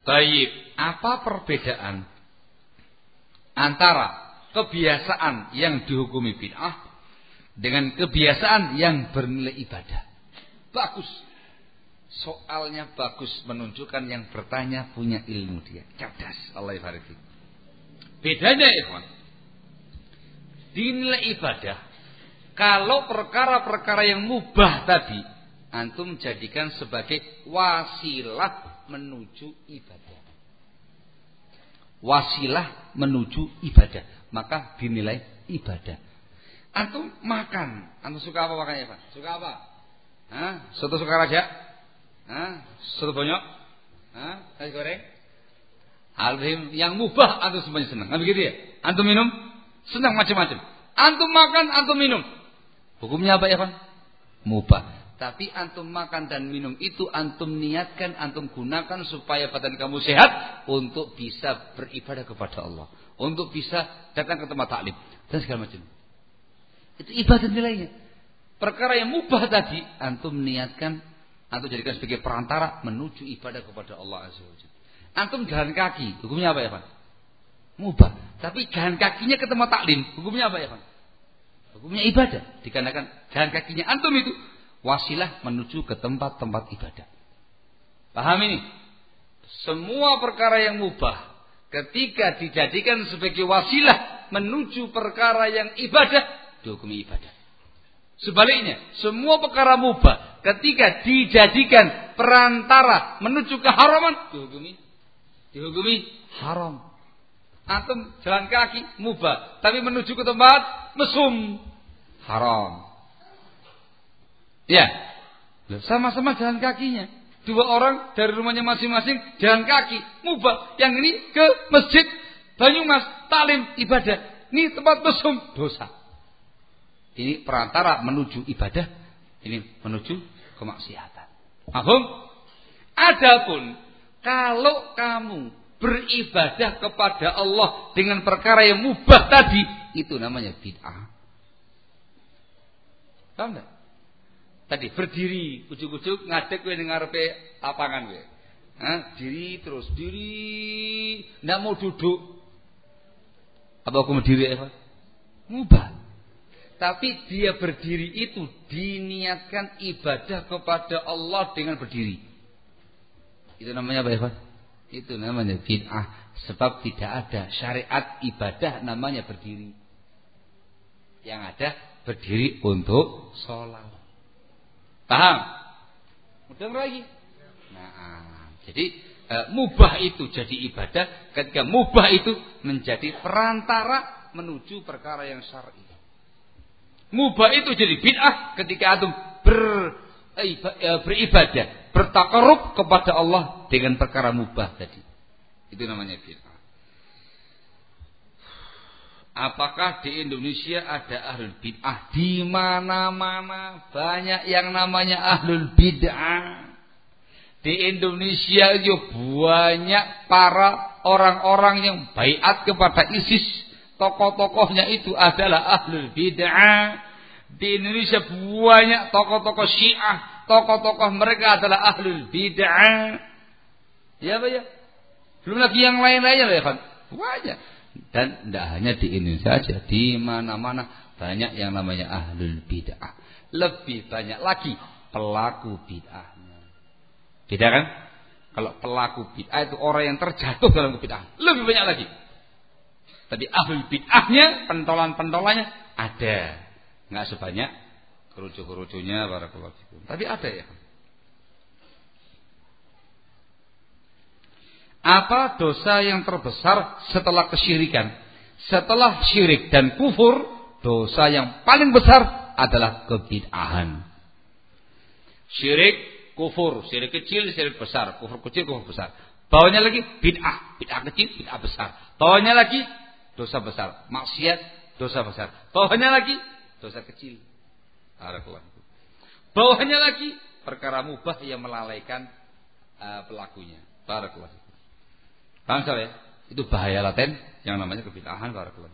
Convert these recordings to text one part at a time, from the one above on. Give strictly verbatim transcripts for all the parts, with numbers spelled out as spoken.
Baik, apa perbedaan antara kebiasaan yang dihukumi bid'ah dengan kebiasaan yang bernilai ibadah? Bagus. Soalnya bagus, menunjukkan yang bertanya punya ilmu dia. Cerdas. Allah yabarik. Bedanya ikhwan, dinilai ibadah, kalau perkara-perkara yang mubah tadi antum jadikan sebagai wasilah menuju ibadah. Wasilah menuju ibadah, maka dinilai ibadah. Antum makan, antum suka apa makannya, Pak? Suka apa? Hah? Soto Sukaraja? Hah? Soto bonyok? Hah? Nasi goreng? Hal yang mubah antum semuanya senang. Kan begitu ya? Antum minum senang macam-macam. Antum makan, antum minum. Hukumnya apa ya, Pak? Mubah. Tapi antum makan dan minum itu antum niatkan, antum gunakan supaya badan kamu sehat untuk bisa beribadah kepada Allah, untuk bisa datang ke tempat taklim dan segala macam. Itu ibadah nilainya. Perkara yang mubah tadi antum niatkan, antum jadikan sebagai perantara menuju ibadah kepada Allah Azza wa Jalla. Antum jalan kaki, hukumnya apa ya, Pak? Mubah. Tapi jalan kakinya ke tempat taklim, hukumnya apa ya, Pak? Hukumnya ibadah. Dikarenakan jalan kakinya antum itu wasilah menuju ke tempat-tempat ibadah. Paham ini? Semua perkara yang mubah ketika dijadikan sebagai wasilah menuju perkara yang ibadah, dihukumi ibadah. Sebaliknya, semua perkara mubah ketika dijadikan perantara menuju keharaman, dihukumi dihukumi haram. Antum jalan kaki mubah, tapi menuju ke tempat mesum, haram. Ya, sama-sama jalan kakinya. Dua orang dari rumahnya masing-masing jalan kaki, mubah. Yang ini ke masjid Banyumas, taklim, ibadah. Ini tempat mesum, dosa. Ini perantara menuju ibadah, ini menuju kemaksiatan. Paham? Adapun kalau kamu beribadah kepada Allah dengan perkara yang mubah tadi, itu namanya bid'ah. Paham enggak? Tadi berdiri, ujuk-ujuk ngadeg kowe ning ngarepe lapangan kowe. Hah, diri terus, diri, ndak mau duduk. Apa aku berdiri ya, mubah. Tapi dia berdiri itu diniatkan ibadah kepada Allah dengan berdiri. Itu namanya apa ya, Pak? Itu namanya bid'ah. Sebab tidak ada syariat ibadah namanya berdiri. Yang ada berdiri untuk sholat. Paham? Mudah lagi. Nah, jadi e, mubah itu jadi ibadah ketika mubah itu menjadi perantara menuju perkara yang syar'i. Mubah itu jadi bid'ah ketika antum ber, e, beribadah, bertakarrub kepada Allah dengan perkara mubah tadi. Itu namanya bid'ah. Apakah di Indonesia ada ahlul bid'ah? Di mana-mana banyak yang namanya ahlul bid'ah. Di Indonesia juga banyak para orang-orang yang baiat kepada ISIS. Tokoh-tokohnya itu adalah ahlul bid'ah. Di Indonesia banyak tokoh-tokoh Syiah. Tokoh-tokoh mereka adalah ahlul bid'ah. Ya, Pak ya? Belum lagi yang lain-lainnya ya, kan? Banyak. Dan tidak hanya di Indonesia saja, di mana-mana banyak yang namanya ahlul bid'ah. Lebih banyak lagi pelaku bid'ahnya. Beda kan? Kalau pelaku bid'ah itu orang yang terjatuh dalam bid'ah, lebih banyak lagi. Tapi ahlul bid'ahnya, pentolan-pentolannya ada. Enggak sebanyak kerucu-kerucunya barakallahu fikum. Tapi ada ya. Apa dosa yang terbesar setelah kesyirikan? Setelah syirik dan kufur, dosa yang paling besar adalah kebid'ahan. Syirik, kufur, syirik kecil, syirik besar, kufur kecil, kufur besar. Bawahnya lagi bid'ah, bid'ah kecil, bid'ah besar. Bawahnya lagi dosa besar, maksiat, dosa besar. Bawahnya lagi dosa kecil. Bawahnya lagi perkara mubah yang melalaikan uh, pelakunya. Barakallahu. Paham saya? Itu bahaya laten yang namanya kebid'ahan. Barakallahu.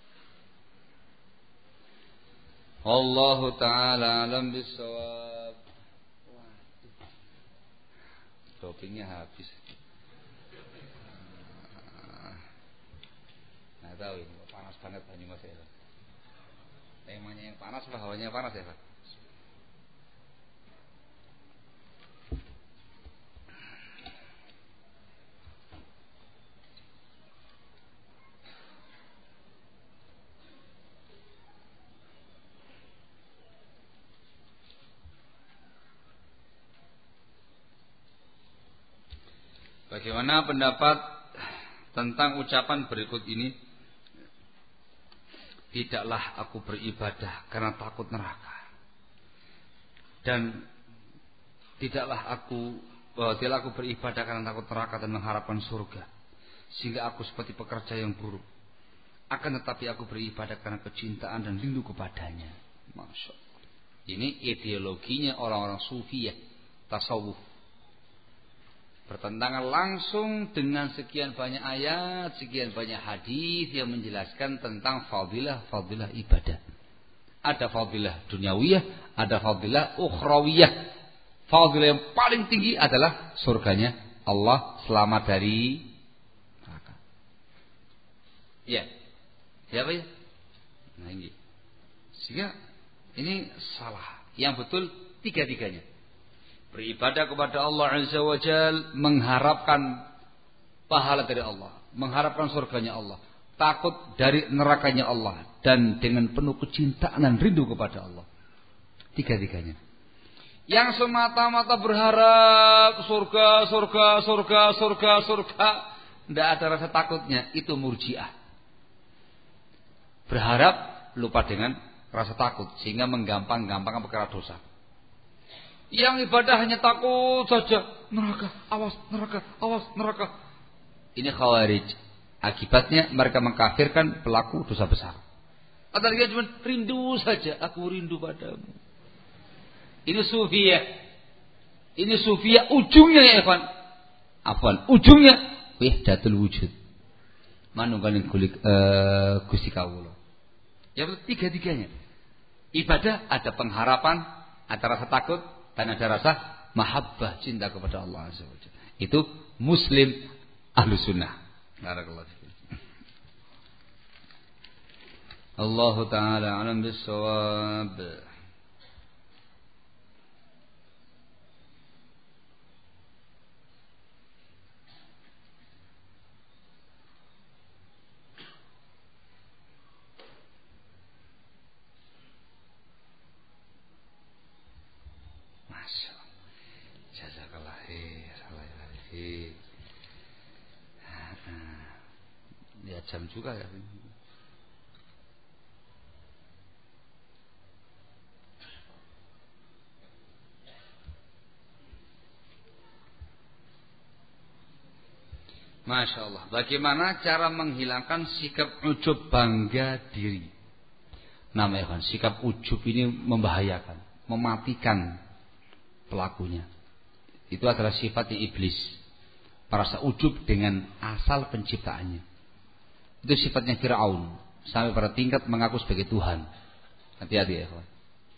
Allahu ta'ala alam bisawab. Waduh, dopingnya habis. panas banget Banyumas ya. Temanya yang panas, hawanya yang panas ya Pak. Bagaimana pendapat tentang ucapan berikut ini? Tidaklah aku beribadah karena takut neraka, dan tidaklah aku oh, tidaklah aku beribadah karena takut neraka dan mengharapkan surga, sehingga aku seperti pekerja yang buruk. Akan tetapi aku beribadah karena kecintaan dan rindu kepadanya. Masya Allah. Ini ideologinya orang-orang sufi ya, tasawuf. Bertentangan langsung dengan sekian banyak ayat, sekian banyak hadis yang menjelaskan tentang fadilah-fadilah ibadah. Ada fadilah duniawiyah, ada fadilah ukhrawiyah. Fadilah yang paling tinggi adalah surganya Allah, selamat dari neraka. Ya, siapa ya? Nah ini, sehingga ini salah. Yang betul tiga-tiganya. Beribadah kepada Allah Azza wa Jal, mengharapkan pahala dari Allah, mengharapkan surganya Allah, takut dari nerakanya Allah, dan dengan penuh kecintaan dan rindu kepada Allah. Tiga-tiganya. Yang semata-mata berharap surga, surga, surga, surga, surga, tidak ada rasa takutnya, itu murjiah. Berharap lupa dengan rasa takut, sehingga menggampang-gampangkan perkara dosa. Yang ibadah hanya takut saja, neraka, awas, neraka, awas, neraka. Ini khawarij. Akibatnya mereka mengkafirkan pelaku dosa besar. Atau dia cuma rindu saja, aku rindu padamu. Ini sufiyah. Ini sufiyah ujungnya ya ikhwan. Afwan, ujungnya wahdatul wujud. Manunggaling kulik uh, Gusti kawula. Ya betul, tiga-tiganya. Ibadah ada pengharapan, ada rasa takut, dan ada rasa mahabbah, cinta kepada Allah Azza wa Jalla. Itu muslim ahlu sunnah. Barakallahu fiik. Allah Ta'ala alam bis-shawab. Ya jam juga ya. Masya Allah. Bagaimana cara menghilangkan sikap ujub bangga diri? Namanya kan sikap ujub ini membahayakan, mematikan pelakunya. Itu adalah sifatnya iblis. Merasa ujub dengan asal penciptaannya. Itu sifatnya Fir'aun, sampai pada tingkat mengaku sebagai Tuhan. Hati-hati ya kawan.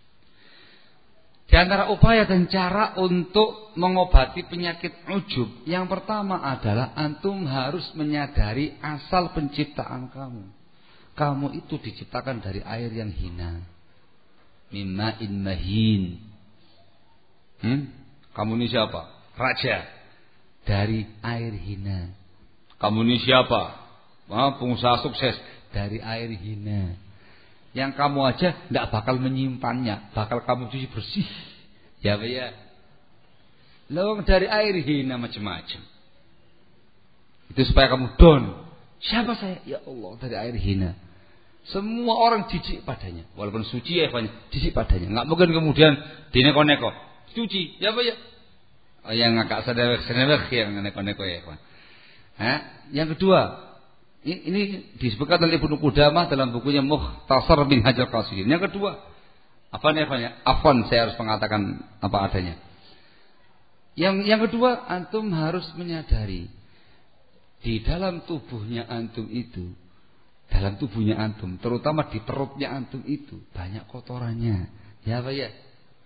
Di antara upaya dan cara untuk mengobati penyakit ujub, yang pertama adalah antum harus menyadari asal penciptaan kamu. Kamu itu diciptakan dari air yang hina, mimma'in mahin. Hmm? Kamu ini siapa? Raja. Dari air hina. Kamu ini siapa? Wah, pengusaha sukses. Dari air hina. Yang kamu aja tidak bakal menyimpannya, bakal kamu cuci bersih. Ya Pak ya. Lalu dari air hina macam-macam. Itu supaya kamu down. Siapa saya? Ya Allah, dari air hina. Semua orang jijik padanya. Walaupun suci ya Pak, jijik padanya. Enggak mungkin kemudian dineko-neko. Suci, ya Pak ya. Oh, yang agak senewek-senewek yang neko-neko ya Pak. Hah? Yang kedua, ini disebutkan oleh Ibnu Qudamah dalam bukunya Mukhtasar Minhajul Qasidin. Yang kedua, apa namanya? Afwan, saya harus mengatakan apa adanya. Yang yang kedua, antum harus menyadari di dalam tubuhnya antum itu, dalam tubuhnya antum, terutama di perutnya antum itu banyak kotorannya. Ya Pak ya?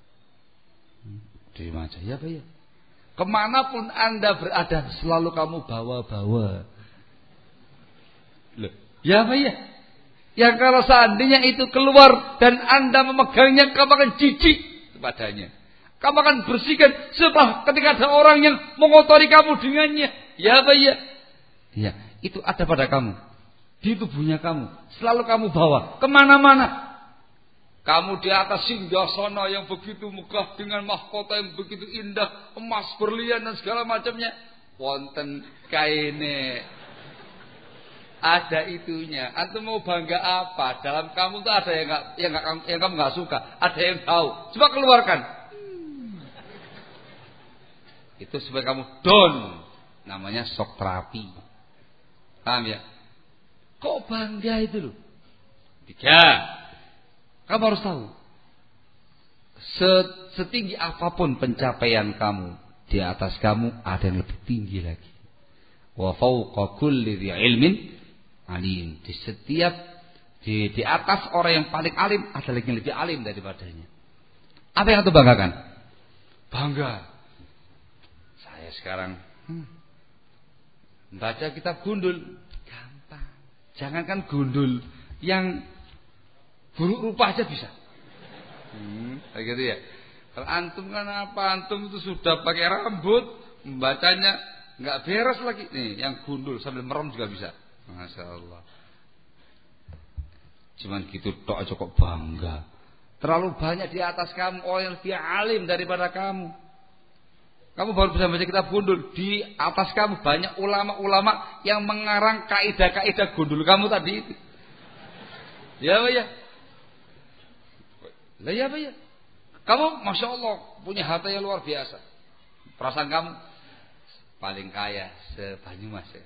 Di mana ya Pak ya? Kemanapun Anda berada, selalu kamu bawa-bawa. Loh, ya Pak ya? Yang kalau seandainya itu keluar dan Anda memegangnya, kamu akan jijik kepadanya. Kamu akan bersihkan setelah ketika ada orang yang mengotori kamu dengannya. Ya apa ya? Ya, itu ada pada kamu. Di tubuhnya kamu. Selalu kamu bawa kemana-mana. Kamu di atas singgasana yang begitu megah dengan mahkota yang begitu indah, emas, berlian dan segala macamnya. Wonten kaine. Ada itunya. Antum mau bangga apa? Dalam kamu tuh ada yang gak, yang, gak, yang kamu nggak suka. Ada yang tahu. Coba keluarkan. Hmm. Itu supaya kamu down. Namanya shock terapi. Paham ya? Kok bangga itu loh? Tiga. Kamu harus tahu. Setinggi apapun pencapaian kamu, di atas kamu ada yang lebih tinggi lagi. Wa fawqa kulli dhi ilmin alim. Di setiap di di atas orang yang paling alim ada lagi yang lebih alim daripadanya. Apa yang itu banggakan? Bangga. Saya sekarang hmm, baca kitab gundul gampang. Jangankan gundul, yang buruk rupa aja bisa. Hmm, kayak gitu ya. Kalau antum kan apa? Antum itu sudah pakai rambut, membacanya nggak beres lagi. Nih, yang gundul sambil merem juga bisa. Masya Allah. Cuman gitu tok aja kok bangga. Terlalu banyak di atas kamu orang yang lebih alim daripada kamu. Kamu baru bisa baca kitab gundul. Di atas kamu banyak ulama-ulama yang mengarang kaidah-kaidah gundul kamu tadi itu. Ya apa ya? Lah ya apa ya? Kamu Masya Allah punya harta yang luar biasa. Perasaan kamu paling kaya se-Banyumas ya.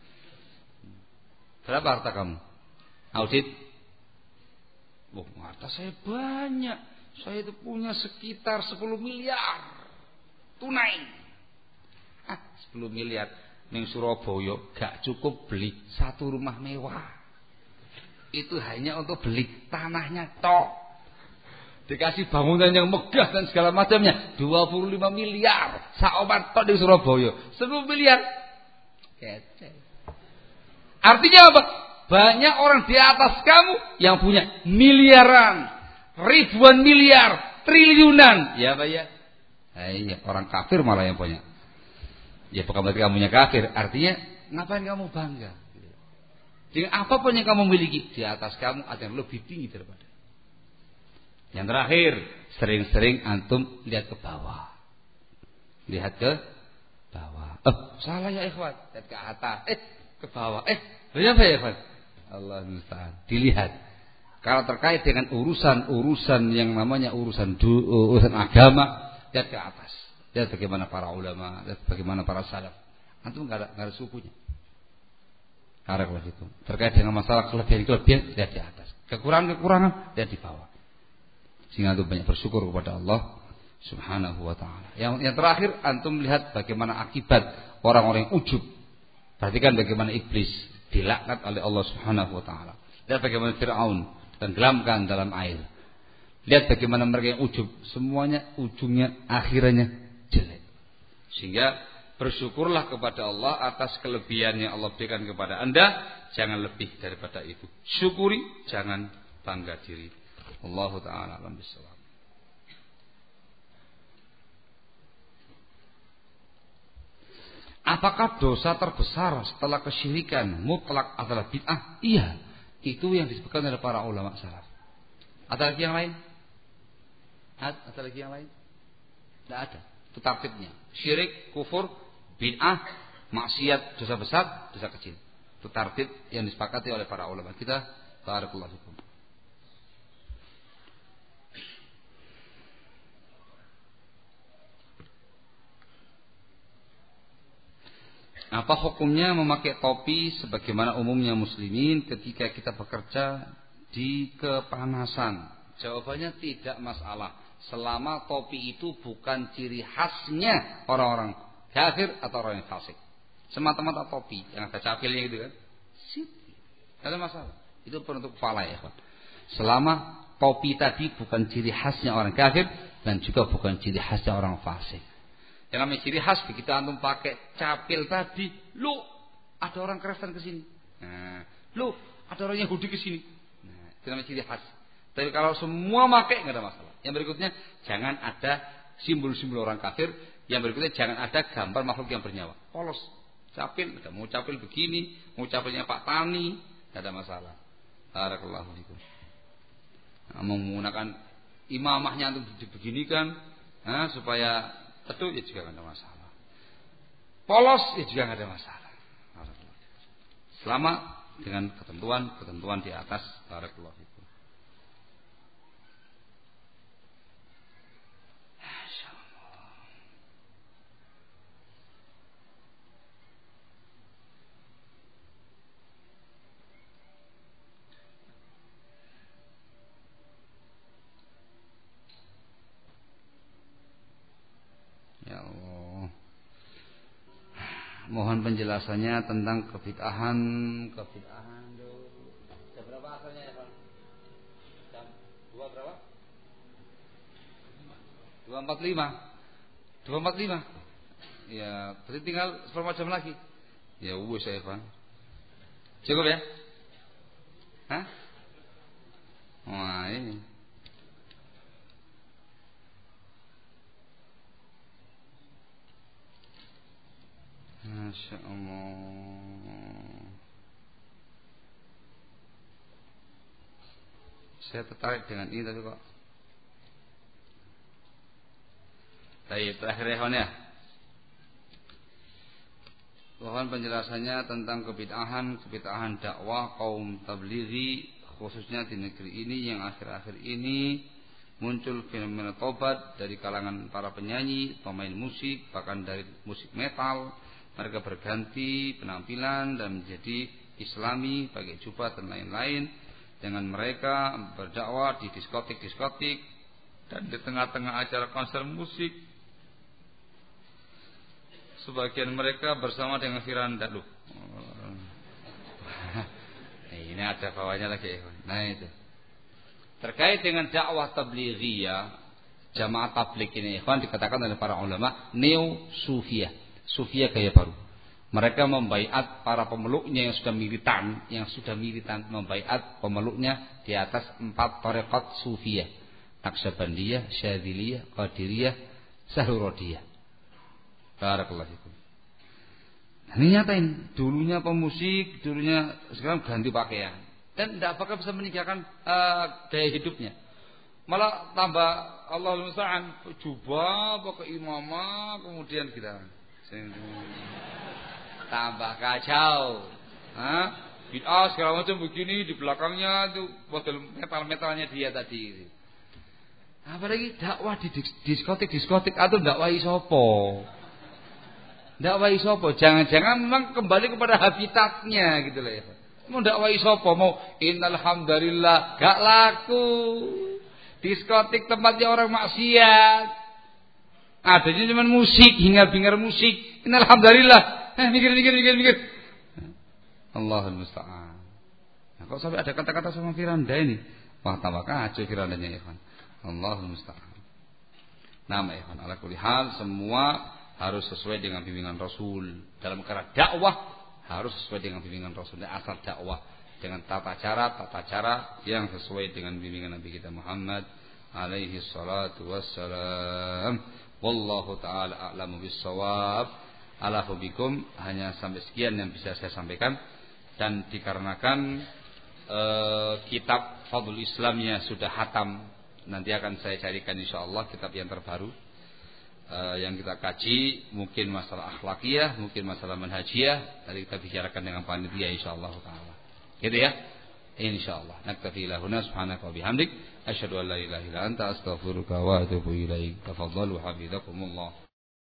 Berapa harta kamu? Audit? Oh, harta saya banyak. Saya itu punya sekitar sepuluh miliar tunai. Ah, sepuluh miliar ning Surabaya gak cukup beli satu rumah mewah. Itu hanya untuk beli tanahnya tok. Dikasih bangunan yang megah dan segala macamnya dua puluh lima miliar. Saobat tok di Surabaya sepuluh miliar. Kece. Artinya apa? Banyak orang di atas kamu yang punya miliaran, ribuan miliar, triliunan. Ya Pak ya? Eh, iya, orang kafir malah yang punya. Ya bukan berarti kamunya kafir. Artinya ngapain kamu bangga? Dengan apapun yang kamu miliki, di atas kamu ada yang lebih tinggi daripada. Yang terakhir, sering-sering antum lihat ke bawah. Lihat ke bawah. Oh, salah ya ikhwan. Lihat ke atas. Eh, ke bawah. Eh, apa ya ikhwan? Allah musta'an. Dilihat. Kalau terkait dengan urusan-urusan yang namanya urusan du, urusan agama, lihat ke atas. Lihat bagaimana para ulama, lihat bagaimana para salaf. Antum enggak ada enggak ada sukunya. Karena kalau itu terkait dengan masalah kelebihan-kelebihan, lihat di atas. Kekurangan-kekurangan, lihat di bawah. Sehingga antum banyak bersyukur kepada Allah Subhanahu wa taala. Yang yang terakhir antum lihat bagaimana akibat orang-orang yang ujub. Perhatikan bagaimana iblis dilaknat oleh Allah Subhanahu wa taala. Lihat bagaimana Firaun tenggelamkan dalam air. Lihat bagaimana mereka yang ujub, semuanya ujungnya akhirnya jelek. Sehingga bersyukurlah kepada Allah atas kelebihan yang Allah berikan kepada Anda, jangan lebih daripada itu. Syukuri, jangan bangga diri. Allah taala alam bisawab. Apakah dosa terbesar setelah kesyirikan mutlak adalah bid'ah? Iya, itu yang disebutkan oleh para ulama salaf. Ada lagi yang lain? Ada lagi yang lain? Tidak ada. Itu tartibnya. Syirik, kufur, bid'ah, maksiat, dosa besar, dosa kecil. Itu tartib yang disepakati oleh para ulama kita. Barakallahu fikum. Apa hukumnya memakai topi sebagaimana umumnya muslimin ketika kita bekerja di kepanasan? Jawabannya tidak masalah. Selama topi itu bukan ciri khasnya orang-orang kafir atau orang yang fasik. Semata-mata topi yang ada capilnya gitu kan. Tidak ada masalah. Itu penutup kepala ya Pak. Selama topi tadi bukan ciri khasnya orang kafir dan juga bukan ciri khasnya orang fasik. Yang namanya ciri khas begitu antum pakai capil tadi, lu ada orang Kristen ke sini. Nah, lu ada orang Yahudi ke sini. Itu namanya ciri khas. Tapi kalau semua pakai nggak ada masalah. Yang berikutnya jangan ada simbol-simbol orang kafir. Yang berikutnya jangan ada gambar makhluk yang bernyawa. Polos. Capil, ada mau capil begini, mau capilnya Pak Tani, nggak ada masalah. Barakallahu fikum. Nah, menggunakan imamahnya untuk dibeginikan, nah, supaya teduh ya juga nggak ada masalah. Polos ya juga nggak ada masalah. Selama dengan ketentuan-ketentuan di atas. Barakallahu fikum. Ya Allah. Mohon penjelasannya tentang kebid'ahan, kebid'ahan. Jam berapa asalnya ya, Pak? Jam dua berapa? dua empat puluh lima. dua empat puluh lima. Ya, berarti tinggal seperempat jam lagi. Ya wes saya, Pak. Cukup ya? Hah? Wah, ini. Masya Allah. Saya tertarik dengan ini tapi kok. Baik, terakhir ya. Mohon penjelasannya tentang kebid'ahan, kebid'ahan dakwah kaum tablighi khususnya di negeri ini yang akhir-akhir ini muncul fenomena tobat dari kalangan para penyanyi, pemain musik, bahkan dari musik metal. Mereka berganti penampilan dan menjadi Islami, pakai jubah dan lain-lain. Dengan mereka berdakwah di diskotik-diskotik dan di tengah-tengah acara konser musik. Sebagian mereka bersama dengan Firanda loh. Ini ada bawahnya lagi. Nah itu. Terkait dengan dakwah tablighiyah, jamaah tabligh ini ikhwan dikatakan oleh para ulama neo-sufiyah. Sufia gaya baru. Mereka membaiat para pemeluknya yang sudah militan, yang sudah militan membaiat pemeluknya di atas empat tarekat sufia. Naqsyabandiyah, Syadziliyah, Qadiriyah, Sahrurodiyah. Barakallahu fikum. Nah, ini nyatain, dulunya pemusik, dulunya sekarang ganti pakaian. Dan tidak bakal bisa meninggalkan uh, gaya hidupnya. Malah tambah Allahul musta'an jubah, pakai imamah, kemudian kita tambah kacau. Hah? Bid'ah segala macam begini, di belakangnya itu model metal-metalnya dia tadi. Apalagi dakwah di diskotik-diskotik atau dakwahi sopo. Dakwahi sopo, jangan-jangan memang kembali kepada habitatnya gitu loh ya. Mau dakwahi sopo, mau innal hamdalillah gak laku. Diskotik tempatnya orang maksiat. Adanya cuma musik, hingar-bingar musik. Alhamdulillah. Eh, mikir, mikir, mikir, mikir. Allahul musta'an. Nah, kok sampai ada kata-kata sama Firanda ini? Wah, tambah kacau Firandanya, ikhwan. Allahul musta'an. Nama ikhwan, ala kulli hal semua harus sesuai dengan bimbingan Rasul. Dalam perkara dakwah harus sesuai dengan bimbingan Rasul. Asal dakwah dengan tata cara, tata cara yang sesuai dengan bimbingan Nabi kita Muhammad alaihi salatu wassalam. Wallahu ta'ala a'lamu bis-shawab. Alafu bikum, hanya sampai sekian yang bisa saya sampaikan. Dan dikarenakan e, kitab Fadlul Islamnya sudah hatam, nanti akan saya carikan insyaallah kitab yang terbaru e, yang kita kaji, mungkin masalah akhlakiyah, mungkin masalah manhajiyah. Tadi kita bicarakan dengan panitia insyaallah ta'ala. Gitu ya. Insyaallah. Naktafi lahuna subhanaka wa bihamdik asyhadu an la ilaha illa anta astaghfiruka wa atubu ilaik. Tafadhalu hafizakumullah.